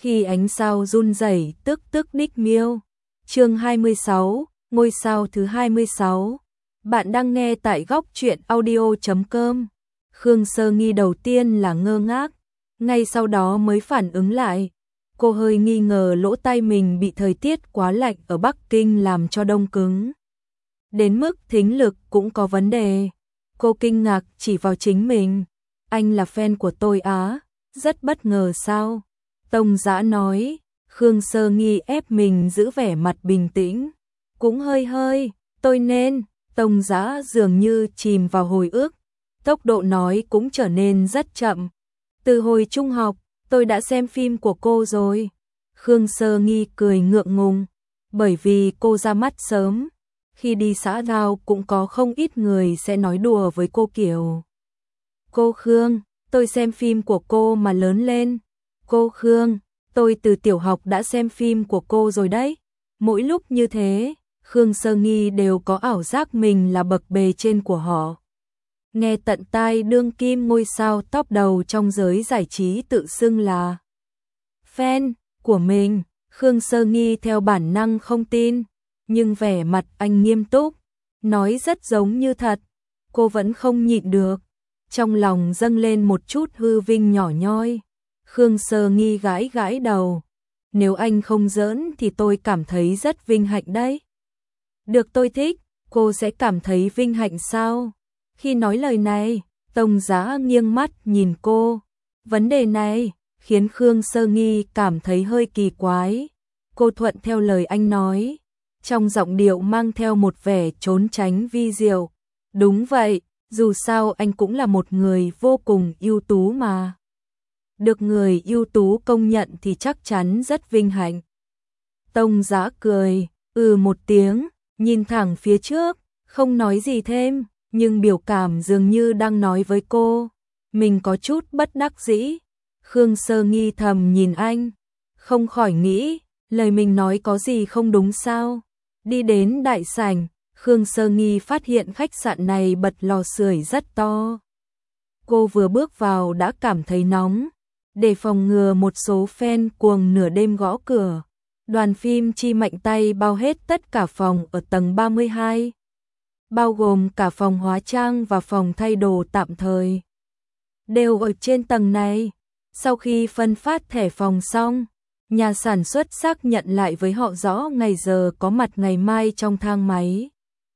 Khi ánh sao run rẩy tức tức đích miêu. Chương 26, ngôi sao thứ 26. Bạn đang nghe tại góc truyện audio.com. Khương Sơ Nghi đầu tiên là ngơ ngác, ngay sau đó mới phản ứng lại. Cô hơi nghi ngờ lỗ tai mình bị thời tiết quá lạnh ở Bắc Kinh làm cho đông cứng. Đến mức thính lực cũng có vấn đề. Cô kinh ngạc chỉ vào chính mình. Anh là fan của tôi á, rất bất ngờ sao? Tông Dã nói. Khương Sơ Nghi ép mình giữ vẻ mặt bình tĩnh. Cũng hơi, tôi nên. Tông Dã dường như chìm vào hồi ức. Tốc độ nói cũng trở nên rất chậm. Từ hồi trung học, tôi đã xem phim của cô rồi. Khương Sơ Nghi cười ngượng ngùng. Bởi vì cô ra mắt sớm. Khi đi xã giao cũng có không ít người sẽ nói đùa với cô kiểu: cô Khương, tôi xem phim của cô mà lớn lên. Cô Khương, tôi từ tiểu học đã xem phim của cô rồi đấy. Mỗi lúc như thế, Khương Sơ Nghi đều có ảo giác mình là bậc bề trên của họ. Nghe tận tai đương kim ngôi sao top đầu trong giới giải trí tự xưng là fan của mình, Khương Sơ Nghi theo bản năng không tin, nhưng vẻ mặt anh nghiêm túc, nói rất giống như thật. Cô vẫn không nhịn được, trong lòng dâng lên một chút hư vinh nhỏ nhoi. Khương Sơ Nghi gãi gãi đầu. Nếu anh không giỡn thì tôi cảm thấy rất vinh hạnh đấy. Được tôi thích, cô sẽ cảm thấy vinh hạnh sao? Khi nói lời này, Tông Dã nghiêng mắt nhìn cô. Vấn đề này khiến Khương Sơ Nghi cảm thấy hơi kỳ quái. Cô thuận theo lời anh nói, trong giọng điệu mang theo một vẻ trốn tránh vi diệu. Đúng vậy, dù sao anh cũng là một người vô cùng ưu tú mà. Được người ưu tú công nhận thì chắc chắn rất vinh hạnh. Tông Dã cười, một tiếng, nhìn thẳng phía trước, không nói gì thêm, nhưng biểu cảm dường như đang nói với cô. Mình có chút bất đắc dĩ. Khương Sơ Nghi thầm nhìn anh, không khỏi nghĩ, lời mình nói có gì không đúng sao? Đi đến đại sảnh, Khương Sơ Nghi phát hiện khách sạn này bật lò sưởi rất to. Cô vừa bước vào đã cảm thấy nóng. Để phòng ngừa một số fan cuồng nửa đêm gõ cửa, đoàn phim chi mạnh tay bao hết tất cả phòng ở tầng 32, bao gồm cả phòng hóa trang và phòng thay đồ tạm thời, đều ở trên tầng này. Sau khi phân phát thẻ phòng xong, nhà sản xuất xác nhận lại với họ rõ ngày giờ có mặt ngày mai trong thang máy.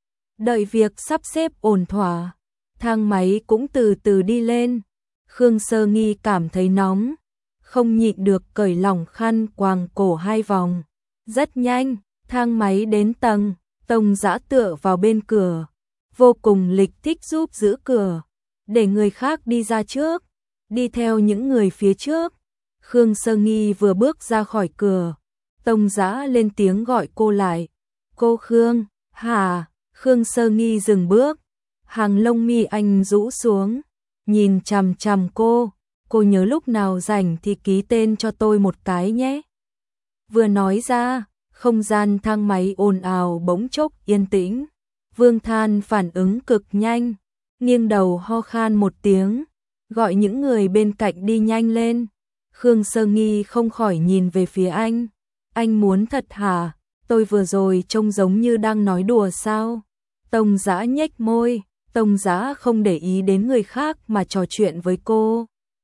Đợi việc sắp xếp ổn thỏa, thang máy cũng từ từ đi lên. Khương Sơ Nghi cảm thấy nóng, không nhịn được cởi lỏng khăn quàng cổ 2 vòng. Rất nhanh, thang máy đến tầng, Tông Dã tựa vào bên cửa, vô cùng lịch thích giúp giữ cửa, để người khác đi ra trước, đi theo những người phía trước. Khương Sơ Nghi vừa bước ra khỏi cửa, Tông Dã lên tiếng gọi cô lại. Cô Khương, hả? Khương Sơ Nghi dừng bước, hàng lông mi anh rũ xuống, nhìn chằm chằm cô. Cô nhớ lúc nào rảnh thì ký tên cho tôi một cái nhé. Vừa nói ra, không gian thang máy ồn ào bỗng chốc yên tĩnh. Vương Than phản ứng cực nhanh, nghiêng đầu ho khan một tiếng, gọi những người bên cạnh đi nhanh lên. Khương Sơ Nghi không khỏi nhìn về phía anh. Anh muốn thật hả? Tôi vừa rồi trông giống như đang nói đùa sao? Tông Dã nhếch môi. Tông Dã không để ý đến người khác mà trò chuyện với cô.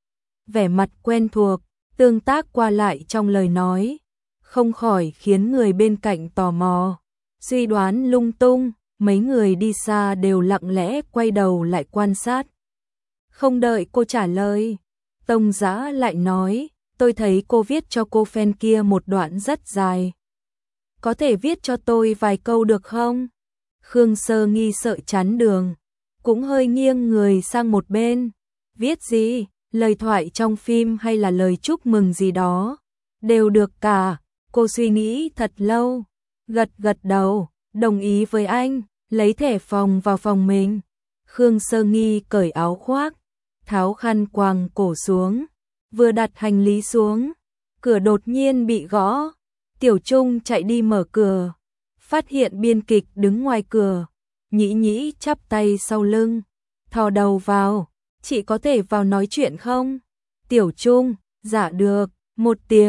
Vẻ mặt quen thuộc, tương tác qua lại trong lời nói, không khỏi khiến người bên cạnh tò mò, suy đoán lung tung. Mấy người đi xa đều lặng lẽ quay đầu lại quan sát. Không đợi cô trả lời, Tông Dã lại nói, tôi thấy cô viết cho cô fan kia một đoạn rất dài. Có thể viết cho tôi vài câu được không? Khương Sơ Nghi sợ chắn đường, cũng hơi nghiêng người sang một bên. Viết gì? Lời thoại trong phim hay là lời chúc mừng gì đó? Đều được cả. Cô suy nghĩ thật lâu, gật đầu, đồng ý với anh, lấy thẻ phòng vào phòng mình. Khương Sơ Nghi cởi áo khoác, tháo khăn quàng cổ xuống, vừa đặt hành lý xuống, cửa đột nhiên bị gõ. Tiểu Trung chạy đi mở cửa, phát hiện biên kịch đứng ngoài cửa. Nhĩ Nhĩ chắp tay sau lưng, thò đầu vào. Chị có thể vào nói chuyện không? Tiểu Trung, dạ được, một tiếng,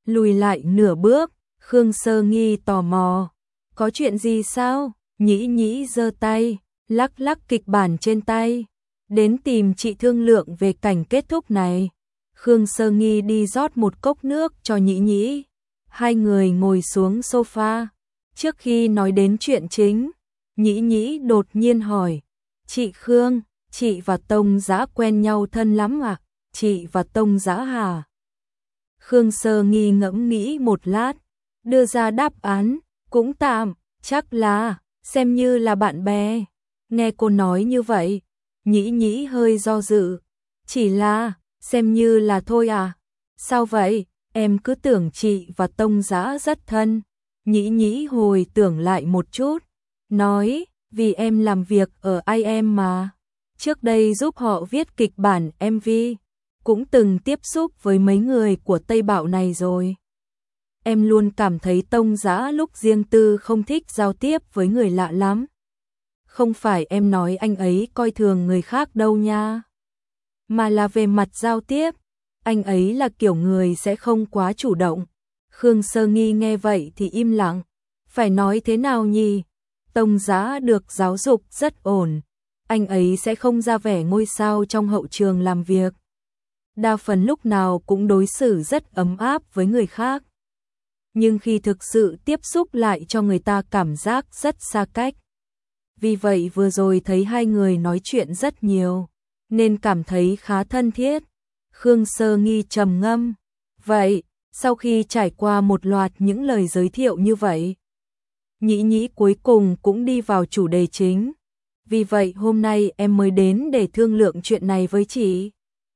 lùi lại nửa bước, Khương Sơ Nghi tò mò. Có chuyện gì sao? Nhĩ Nhĩ giơ tay, lắc lắc kịch bản trên tay. Đến tìm chị thương lượng về cảnh kết thúc này. Khương Sơ Nghi đi rót một cốc nước cho Nhĩ Nhĩ. Hai người ngồi xuống sofa. Trước khi nói đến chuyện chính, Nhĩ Nhĩ đột nhiên hỏi. Chị Khương, chị và Tông Giã quen nhau thân lắm à? Chị và Tông Giã hả? Khương Sơ Nghi ngẫm nghĩ một lát, đưa ra đáp án. Cũng tạm, chắc là, xem như là bạn bè. Nghe cô nói như vậy, Nhĩ Nhĩ hơi do dự. Chỉ là, xem như là thôi à? Sao vậy? Em cứ tưởng chị và Tông Giã rất thân. Nhĩ Nhĩ hồi tưởng lại một chút, nói, vì em làm việc ở IM mà. Trước đây giúp họ viết kịch bản MV, cũng từng tiếp xúc với mấy người của Tây Bảo này rồi. Em luôn cảm thấy Tông Giã lúc riêng tư không thích giao tiếp với người lạ lắm. Không phải em nói anh ấy coi thường người khác đâu nha. Mà là về mặt giao tiếp, anh ấy là kiểu người sẽ không quá chủ động. Khương Sơ Nghi nghe vậy thì im lặng. Phải nói thế nào nhỉ? Tông Giã được giáo dục rất ổn. Anh ấy sẽ không ra vẻ ngôi sao trong hậu trường làm việc. Đa phần lúc nào cũng đối xử rất ấm áp với người khác. Nhưng khi thực sự tiếp xúc lại cho người ta cảm giác rất xa cách. Vì vậy vừa rồi thấy hai người nói chuyện rất nhiều, nên cảm thấy khá thân thiết. Khương Sơ Nghi trầm ngâm. Vậy, sau khi trải qua một loạt những lời giới thiệu như vậy, Nhĩ Nhĩ cuối cùng cũng đi vào chủ đề chính. Vì vậy hôm nay em mới đến để thương lượng chuyện này với chị.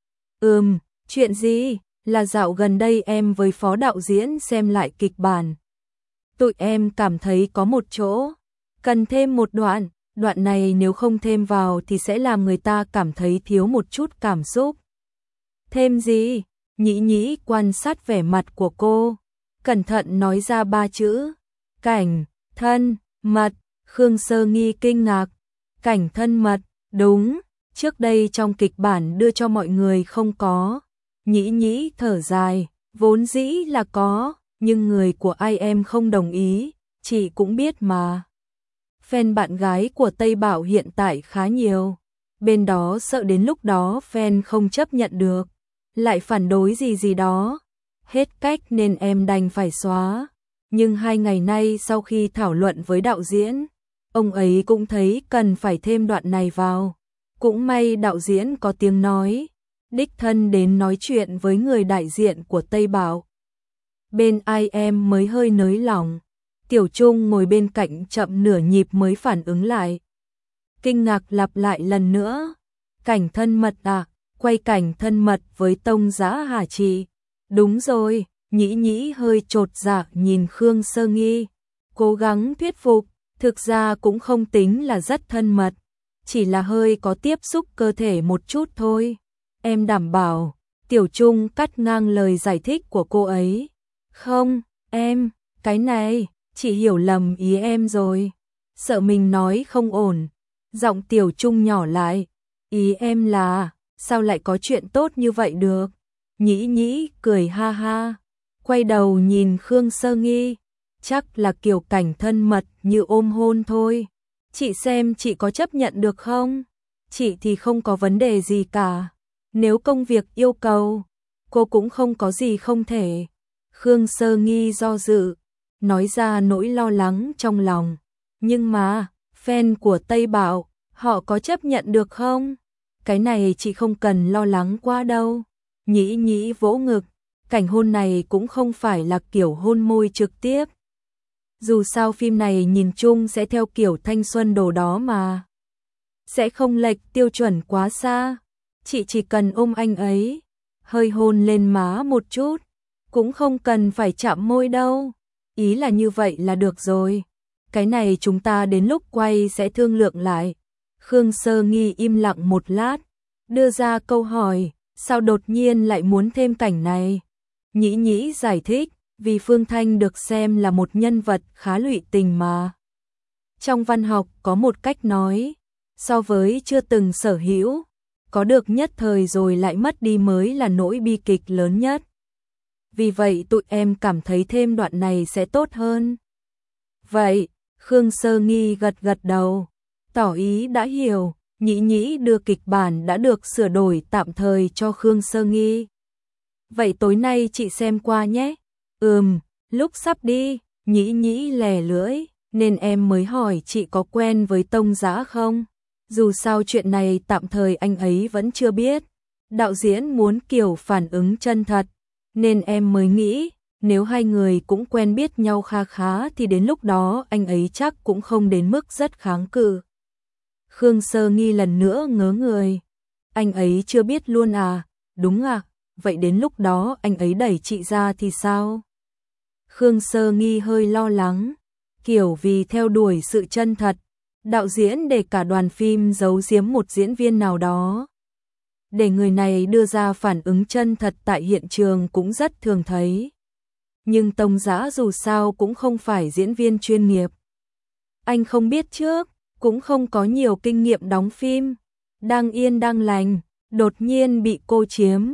Chuyện gì? Là dạo gần đây em với phó đạo diễn xem lại kịch bản. Tụi em cảm thấy có một chỗ cần thêm một đoạn. Đoạn này nếu không thêm vào thì sẽ làm người ta cảm thấy thiếu một chút cảm xúc. Thêm gì? Nhĩ Nhĩ quan sát vẻ mặt của cô, cẩn thận nói ra 3 chữ. Cảnh, thân, mật. Khương Sơ Nghi kinh ngạc. Cảnh thân mật, đúng, trước đây trong kịch bản đưa cho mọi người không có. Nhĩ Nhĩ thở dài, vốn dĩ là có, nhưng người của IM không đồng ý, chị cũng biết mà. Fan bạn gái của Tây Bảo hiện tại khá nhiều, bên đó sợ đến lúc đó fan không chấp nhận được, lại phản đối gì đó. Hết cách nên em đành phải xóa. Nhưng 2 ngày nay sau khi thảo luận với đạo diễn, ông ấy cũng thấy cần phải thêm đoạn này vào. Cũng may đạo diễn có tiếng nói, đích thân đến nói chuyện với người đại diện của Tây Bảo. Bên IM mới hơi nới lỏng. Tiểu Trung ngồi bên cạnh chậm nửa nhịp mới phản ứng lại. Kinh ngạc lặp lại lần nữa. Cảnh thân mật à? Quay cảnh thân mật với Tông Giã hả chị? Đúng rồi. Nhĩ Nhĩ hơi chột dạ nhìn Khương Sơ Nghi, cố gắng thuyết phục. Thực ra cũng không tính là rất thân mật, chỉ là hơi có tiếp xúc cơ thể một chút thôi. Em đảm bảo. Tiểu Trung cắt ngang lời giải thích của cô ấy. Không, em, cái này, chị hiểu lầm ý em rồi. Sợ mình nói không ổn. Giọng Tiểu Trung nhỏ lại. Ý em là, sao lại có chuyện tốt như vậy được? Nhĩ Nhĩ cười ha ha, quay đầu nhìn Khương Sơ Nghi. Chắc là kiểu cảnh thân mật như ôm hôn thôi. Chị xem chị có chấp nhận được không? Chị thì không có vấn đề gì cả. Nếu công việc yêu cầu, cô cũng không có gì không thể. Khương Sơ Nghi do dự, nói ra nỗi lo lắng trong lòng. Nhưng mà, fan của Tây Bảo, họ có chấp nhận được không? Cái này chị không cần lo lắng quá đâu. Nhĩ Nhĩ vỗ ngực, cảnh hôn này cũng không phải là kiểu hôn môi trực tiếp. Dù sao phim này nhìn chung sẽ theo kiểu thanh xuân đồ đó mà. Sẽ không lệch tiêu chuẩn quá xa. Chị chỉ cần ôm anh ấy, hơi hôn lên má một chút, cũng không cần phải chạm môi đâu. Ý là như vậy là được rồi. Cái này chúng ta đến lúc quay sẽ thương lượng lại. Khương Sơ Nghi im lặng một lát, đưa ra câu hỏi, sao đột nhiên lại muốn thêm cảnh này? Nhĩ Nhĩ giải thích, vì Phương Thanh được xem là một nhân vật khá lụy tình mà. Trong văn học có một cách nói, so với chưa từng sở hữu, có được nhất thời rồi lại mất đi mới là nỗi bi kịch lớn nhất. vì vậy tụi em cảm thấy thêm đoạn này sẽ tốt hơn. Vậy, Khương Sơ Nghi gật gật đầu, tỏ ý đã hiểu. Nhĩ Nhĩ đưa kịch bản đã được sửa đổi tạm thời cho Khương Sơ Nghi. Vậy tối nay chị xem qua nhé. Lúc sắp đi, Nhĩ Nhĩ lè lưỡi, nên em mới hỏi chị có quen với Tông Giã không? Dù sao chuyện này tạm thời anh ấy vẫn chưa biết. Đạo diễn muốn kiểu phản ứng chân thật, nên em mới nghĩ, nếu hai người cũng quen biết nhau kha khá thì đến lúc đó anh ấy chắc cũng không đến mức rất kháng cự. Khương Sơ Nghi lần nữa ngớ người. Anh ấy chưa biết luôn à? Đúng à? Vậy đến lúc đó anh ấy đẩy chị ra thì sao? Khương Sơ Nghi hơi lo lắng, kiểu vì theo đuổi sự chân thật, đạo diễn để cả đoàn phim giấu giếm một diễn viên nào đó. Để người này đưa ra phản ứng chân thật tại hiện trường cũng rất thường thấy. Nhưng Tông Giã dù sao cũng không phải diễn viên chuyên nghiệp. Anh không biết trước, cũng không có nhiều kinh nghiệm đóng phim. Đang yên đang lành, đột nhiên bị cô chiếm.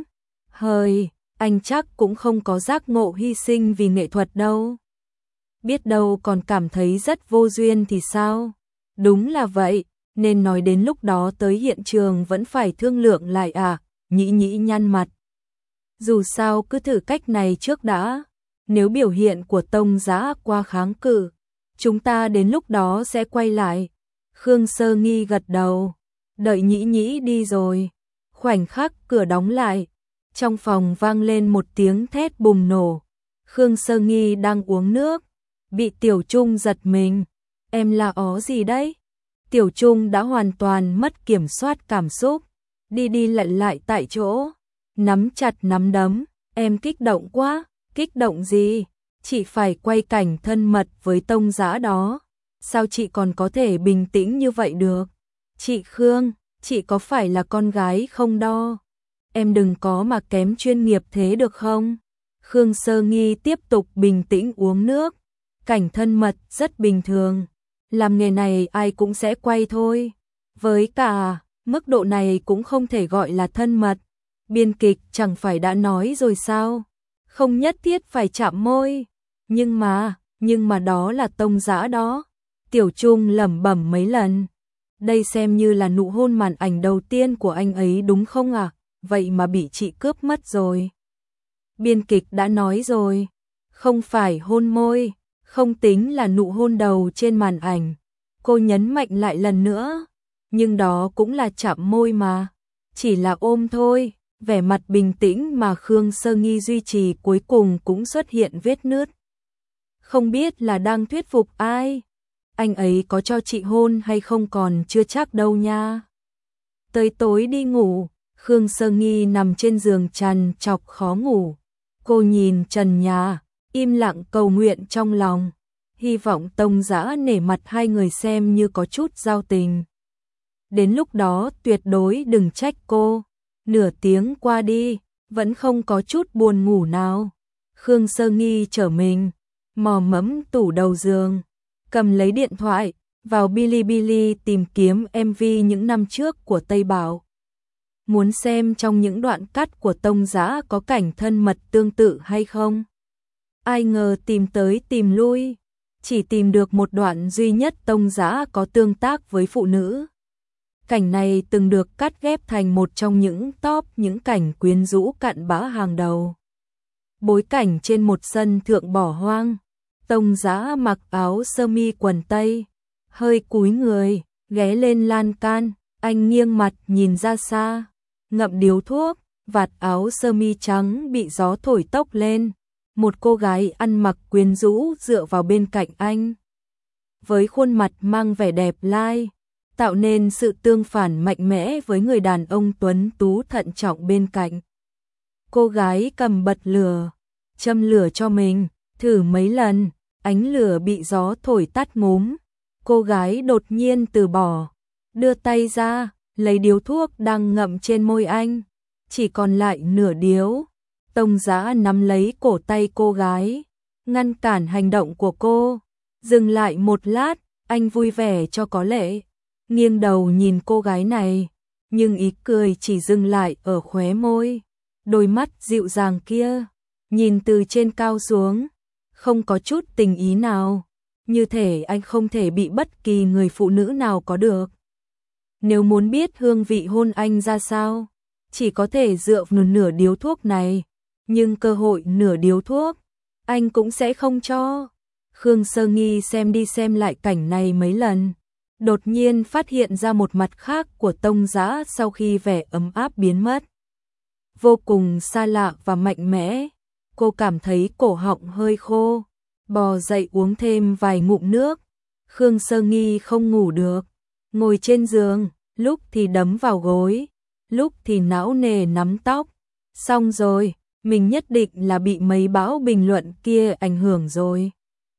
Anh chắc cũng không có giác ngộ hy sinh vì nghệ thuật đâu. Biết đâu còn cảm thấy rất vô duyên thì sao? Đúng là vậy, nên nói đến lúc đó tới hiện trường vẫn phải thương lượng lại à? Nhĩ Nhĩ nhăn mặt. Dù sao cứ thử cách này trước đã. Nếu biểu hiện của Tông Giã qua kháng cự, chúng ta đến lúc đó sẽ quay lại. Khương Sơ Nghi gật đầu. Đợi Nhĩ Nhĩ đi rồi. Khoảnh khắc cửa đóng lại. Trong phòng vang lên một tiếng thét bùng nổ. Khương Sơ Nghi đang uống nước, bị Tiểu Trung giật mình. Em là ó gì đấy? Tiểu Trung đã hoàn toàn mất kiểm soát cảm xúc, đi đi lại lại tại chỗ, nắm chặt nắm đấm. Em kích động quá. Kích động gì? Chị phải quay cảnh thân mật với Tông Giã đó. Sao chị còn có thể bình tĩnh như vậy được? Chị Khương, chị có phải là con gái không đo? Em đừng có mà kém chuyên nghiệp thế được không? Khương Sơ Nghi tiếp tục bình tĩnh uống nước. Cảnh thân mật rất bình thường. Làm nghề này ai cũng sẽ quay thôi. Với cả, mức độ này cũng không thể gọi là thân mật. Biên kịch chẳng phải đã nói rồi sao? Không nhất thiết phải chạm môi. Nhưng mà đó là Tông Giã đó. Tiểu Trung lẩm bẩm mấy lần. Đây xem như là nụ hôn màn ảnh đầu tiên của anh ấy đúng không ạ? Vậy mà bị chị cướp mất rồi. Biên kịch đã nói rồi, không phải hôn môi, không tính là nụ hôn đầu trên màn ảnh. Cô nhấn mạnh lại lần nữa, nhưng đó cũng là chạm môi mà, chỉ là ôm thôi. Vẻ mặt bình tĩnh mà Khương Sơ Nghi duy trì cuối cùng cũng xuất hiện vết nứt. Không biết là đang thuyết phục ai. Anh ấy có cho chị hôn hay không còn chưa chắc đâu nha. Tới tối đi ngủ, Khương Sơ Nghi nằm trên giường trằn trọc khó ngủ. Cô nhìn trần nhà, im lặng cầu nguyện trong lòng, hy vọng Tông Giã nể mặt hai người xem như có chút giao tình. Đến lúc đó tuyệt đối đừng trách cô. Nửa tiếng qua đi, vẫn không có chút buồn ngủ nào. Khương Sơ Nghi trở mình, mò mẫm tủ đầu giường, cầm lấy điện thoại, vào Bilibili tìm kiếm MV những năm trước của Tây Bảo. Muốn xem trong những đoạn cắt của Tông Giã có cảnh thân mật tương tự hay không. Ai ngờ tìm tới tìm lui, chỉ tìm được một đoạn duy nhất Tông Giã có tương tác với phụ nữ. Cảnh này từng được cắt ghép thành một trong những top những cảnh quyến rũ cặn bã hàng đầu. Bối cảnh trên một sân thượng bỏ hoang, Tông Giã mặc áo sơ mi quần tây, hơi cúi người, ghé lên lan can, anh nghiêng mặt nhìn ra xa, ngậm điếu thuốc, vạt áo sơ mi trắng bị gió thổi tốc lên. Một cô gái ăn mặc quyến rũ dựa vào bên cạnh anh, với khuôn mặt mang vẻ đẹp lai, tạo nên sự tương phản mạnh mẽ với người đàn ông tuấn tú thận trọng bên cạnh. Cô gái cầm bật lửa, châm lửa cho mình, thử mấy lần, ánh lửa bị gió thổi tắt ngúm. Cô gái đột nhiên từ bỏ, đưa tay ra, lấy điếu thuốc đang ngậm trên môi anh, chỉ còn lại nửa điếu. Tông Giã nắm lấy cổ tay cô gái, ngăn cản hành động của cô. Dừng lại một lát, anh vui vẻ cho có lệ, nghiêng đầu nhìn cô gái này, nhưng ý cười chỉ dừng lại ở khóe môi. Đôi mắt dịu dàng kia, nhìn từ trên cao xuống, không có chút tình ý nào, như thể anh không thể bị bất kỳ người phụ nữ nào có được. Nếu muốn biết hương vị hôn anh ra sao, chỉ có thể dựa vào nửa điếu thuốc này, nhưng cơ hội nửa điếu thuốc, anh cũng sẽ không cho. Khương Sơ Nghi xem đi xem lại cảnh này mấy lần, đột nhiên phát hiện ra một mặt khác của Tông Dã sau khi vẻ ấm áp biến mất. Vô cùng xa lạ và mạnh mẽ, cô cảm thấy cổ họng hơi khô, bò dậy uống thêm vài ngụm nước. Khương Sơ Nghi không ngủ được, ngồi trên giường, lúc thì đấm vào gối, lúc thì não nề nắm tóc. Xong rồi, mình nhất định là bị mấy bão bình luận kia ảnh hưởng rồi.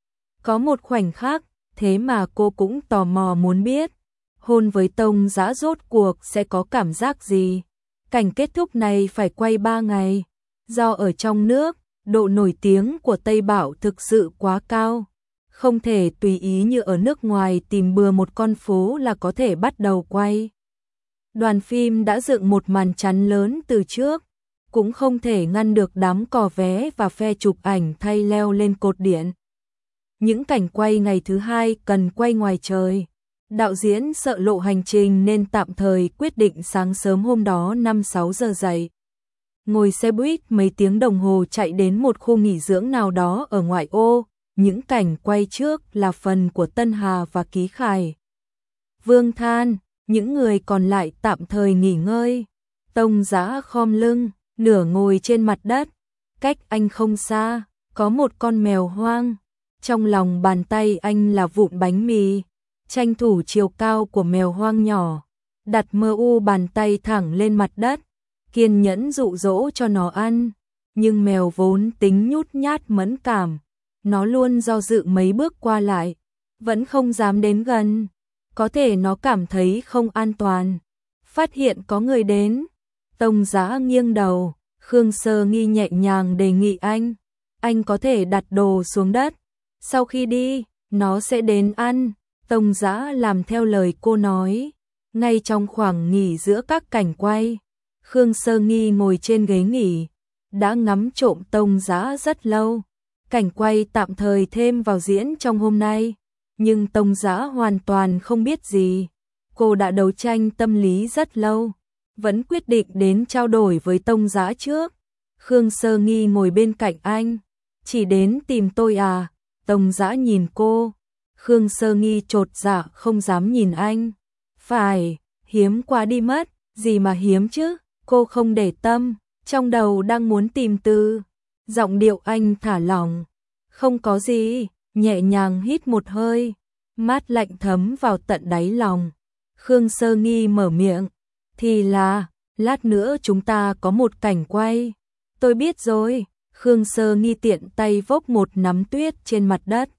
Có một khoảnh khắc, thế mà cô cũng tò mò muốn biết, hôn với Tông Dã rốt cuộc sẽ có cảm giác gì. Cảnh kết thúc này phải quay 3 ngày, do ở trong nước, độ nổi tiếng của Tây Bảo thực sự quá cao, không thể tùy ý như ở nước ngoài tìm bừa một con phố là có thể bắt đầu quay. Đoàn phim đã dựng một màn chắn lớn từ trước, cũng không thể ngăn được đám cò vé và phe chụp ảnh thay leo lên cột điện. Những cảnh quay ngày thứ hai cần quay ngoài trời. Đạo diễn sợ lộ hành trình nên tạm thời quyết định sáng sớm hôm đó 5-6 giờ dậy. Ngồi xe buýt mấy tiếng đồng hồ chạy đến một khu nghỉ dưỡng nào đó ở ngoại ô. Những cảnh quay trước là phần của Tân Hà và Ký Khải, Vương Than, những người còn lại tạm thời nghỉ ngơi. Tông Dã khom lưng, nửa ngồi trên mặt đất, cách anh không xa, có một con mèo hoang. Trong lòng bàn tay anh là vụn bánh mì, tranh thủ chiều cao của mèo hoang nhỏ, đặt mơ u bàn tay thẳng lên mặt đất, kiên nhẫn dụ dỗ cho nó ăn. Nhưng mèo vốn tính nhút nhát mẫn cảm, nó luôn do dự mấy bước qua lại, vẫn không dám đến gần. Có thể nó cảm thấy không an toàn. Phát hiện có người đến, Tông Dã nghiêng đầu, Khương Sơ Nghi nhẹ nhàng đề nghị anh có thể đặt đồ xuống đất. Sau khi đi, nó sẽ đến ăn. Tông Dã làm theo lời cô nói. Ngay trong khoảng nghỉ giữa các cảnh quay, Khương Sơ Nghi ngồi trên ghế nghỉ, đã ngắm trộm Tông Dã rất lâu. Cảnh quay tạm thời thêm vào diễn trong hôm nay, nhưng Tông Dã hoàn toàn không biết gì. Cô đã đấu tranh tâm lý rất lâu, vẫn quyết định đến trao đổi với Tông Dã trước. Khương Sơ Nghi ngồi bên cạnh anh. Chỉ đến tìm tôi à? Tông Dã nhìn cô. Khương Sơ Nghi chột dạ không dám nhìn anh. Phải, hiếm quá đi mất. Gì mà hiếm chứ? Cô không để tâm, trong đầu đang muốn tìm từ. Giọng điệu anh thả lỏng. Không có gì, nhẹ nhàng hít một hơi, mát lạnh thấm vào tận đáy lòng. Khương Sơ Nghi mở miệng. Thì là, lát nữa chúng ta có một cảnh quay. Tôi biết rồi. Khương Sơ Nghi tiện tay vốc một nắm tuyết trên mặt đất.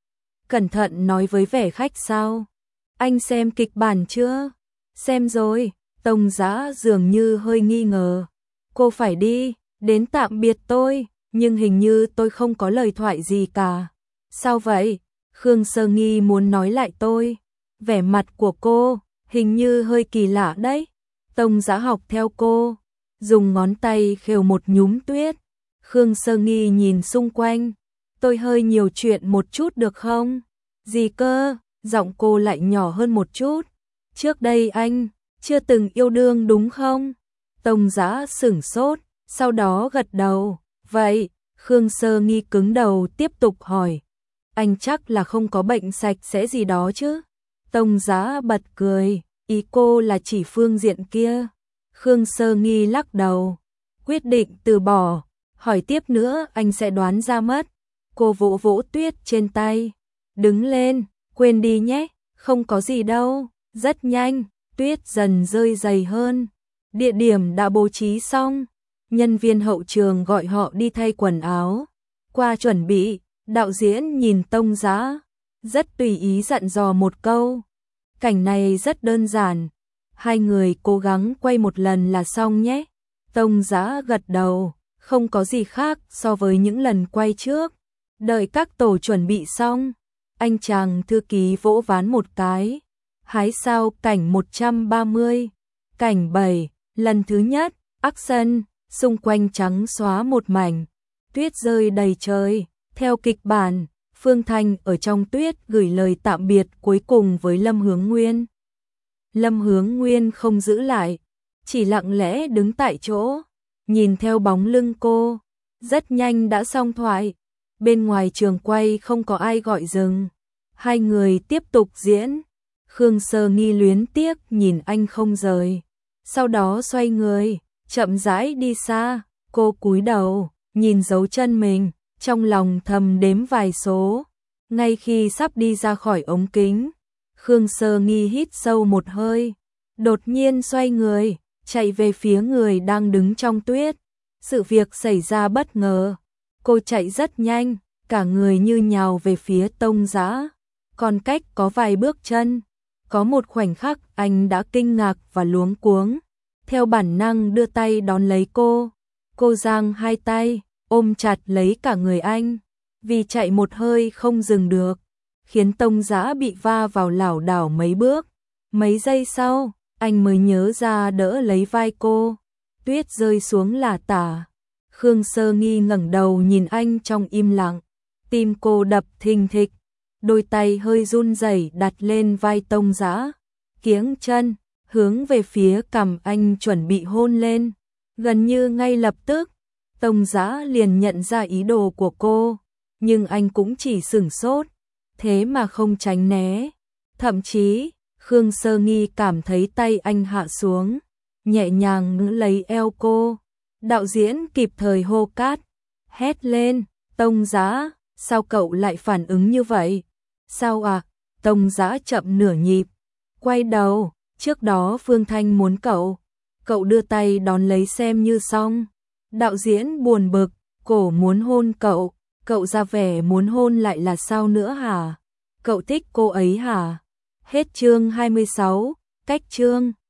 Cẩn thận nói với vẻ khách sao. Anh xem kịch bản chưa? Xem rồi. Tông Dã dường như hơi nghi ngờ. Cô phải đi, đến tạm biệt tôi, nhưng hình như tôi không có lời thoại gì cả. Sao vậy? Khương Sơ Nghi muốn nói lại tôi. Vẻ mặt của cô, hình như hơi kỳ lạ đấy. Tông Dã học theo cô, dùng ngón tay khều một nhúm tuyết. Khương Sơ Nghi nhìn xung quanh. Tôi hơi nhiều chuyện một chút được không? Gì cơ? Giọng cô lại nhỏ hơn một chút. Trước đây anh chưa từng yêu đương đúng không? Tông Dã sửng sốt, sau đó gật đầu. Vậy, Khương Sơ Nghi cứng đầu tiếp tục hỏi. Anh chắc là không có bệnh sạch sẽ gì đó chứ? Tông Dã bật cười, ý cô là chỉ phương diện kia. Khương Sơ Nghi lắc đầu, quyết định từ bỏ. Hỏi tiếp nữa anh sẽ đoán ra mất. Cô vỗ vỗ tuyết trên tay. Đứng lên, quên đi nhé, không có gì đâu. Rất nhanh, tuyết dần rơi dày hơn. Địa điểm đã bố trí xong. Nhân viên hậu trường gọi họ đi thay quần áo. Qua chuẩn bị, đạo diễn nhìn Tông Dã, rất tùy ý dặn dò một câu. Cảnh này rất đơn giản. Hai người cố gắng quay một lần là xong nhé. Tông Dã gật đầu, không có gì khác so với những lần quay trước. Đợi các tổ chuẩn bị xong, anh chàng thư ký vỗ ván một cái. Hái sao cảnh 130. Cảnh 7, lần thứ nhất, action, xung quanh trắng xóa một mảnh. tuyết rơi đầy trời. Theo kịch bản, Phương Thanh ở trong tuyết gửi lời tạm biệt cuối cùng với Lâm Hướng Nguyên. Lâm Hướng Nguyên không giữ lại, chỉ lặng lẽ đứng tại chỗ, nhìn theo bóng lưng cô, rất nhanh đã xong thoại. Bên ngoài trường quay không có ai gọi dừng, hai người tiếp tục diễn. Khương Sơ Nghi luyến tiếc nhìn anh không rời, sau đó xoay người, chậm rãi đi xa. Cô cúi đầu, nhìn dấu chân mình, trong lòng thầm đếm vài số. Ngay khi sắp đi ra khỏi ống kính, Khương Sơ Nghi hít sâu một hơi, đột nhiên xoay người, chạy về phía người đang đứng trong tuyết. Sự việc xảy ra bất ngờ, cô chạy rất nhanh, cả người như nhào về phía Tông Dã. Còn cách có vài bước chân, có một khoảnh khắc anh đã kinh ngạc và luống cuống, theo bản năng đưa tay đón lấy cô. Cô giang hai tay, ôm chặt lấy cả người anh, vì chạy một hơi không dừng được, khiến Tông Dã bị va vào lảo đảo mấy bước. Mấy giây sau, anh mới nhớ ra đỡ lấy vai cô. Tuyết rơi xuống lả tả. Khương Sơ Nghi ngẩng đầu nhìn anh trong im lặng, tim cô đập thình thịch, đôi tay hơi run rẩy đặt lên vai Tông Dã, kiếng chân hướng về phía cằm anh chuẩn bị hôn lên. Gần như ngay lập tức, Tông Dã liền nhận ra ý đồ của cô, nhưng anh cũng chỉ sửng sốt, thế mà không tránh né. Thậm chí, Khương Sơ Nghi cảm thấy tay anh hạ xuống, nhẹ nhàng giữ lấy eo cô. Đạo diễn kịp thời hô cát, hét lên, Tông Dã, sao cậu lại phản ứng như vậy? Sao à? Tông Dã chậm nửa nhịp, quay đầu, trước đó Phương Thanh muốn cậu đưa tay đón lấy xem như xong. Đạo diễn buồn bực, cổ muốn hôn cậu ra vẻ muốn hôn lại là sao nữa hả? Cậu thích cô ấy hả? Hết chương 26, cách chương.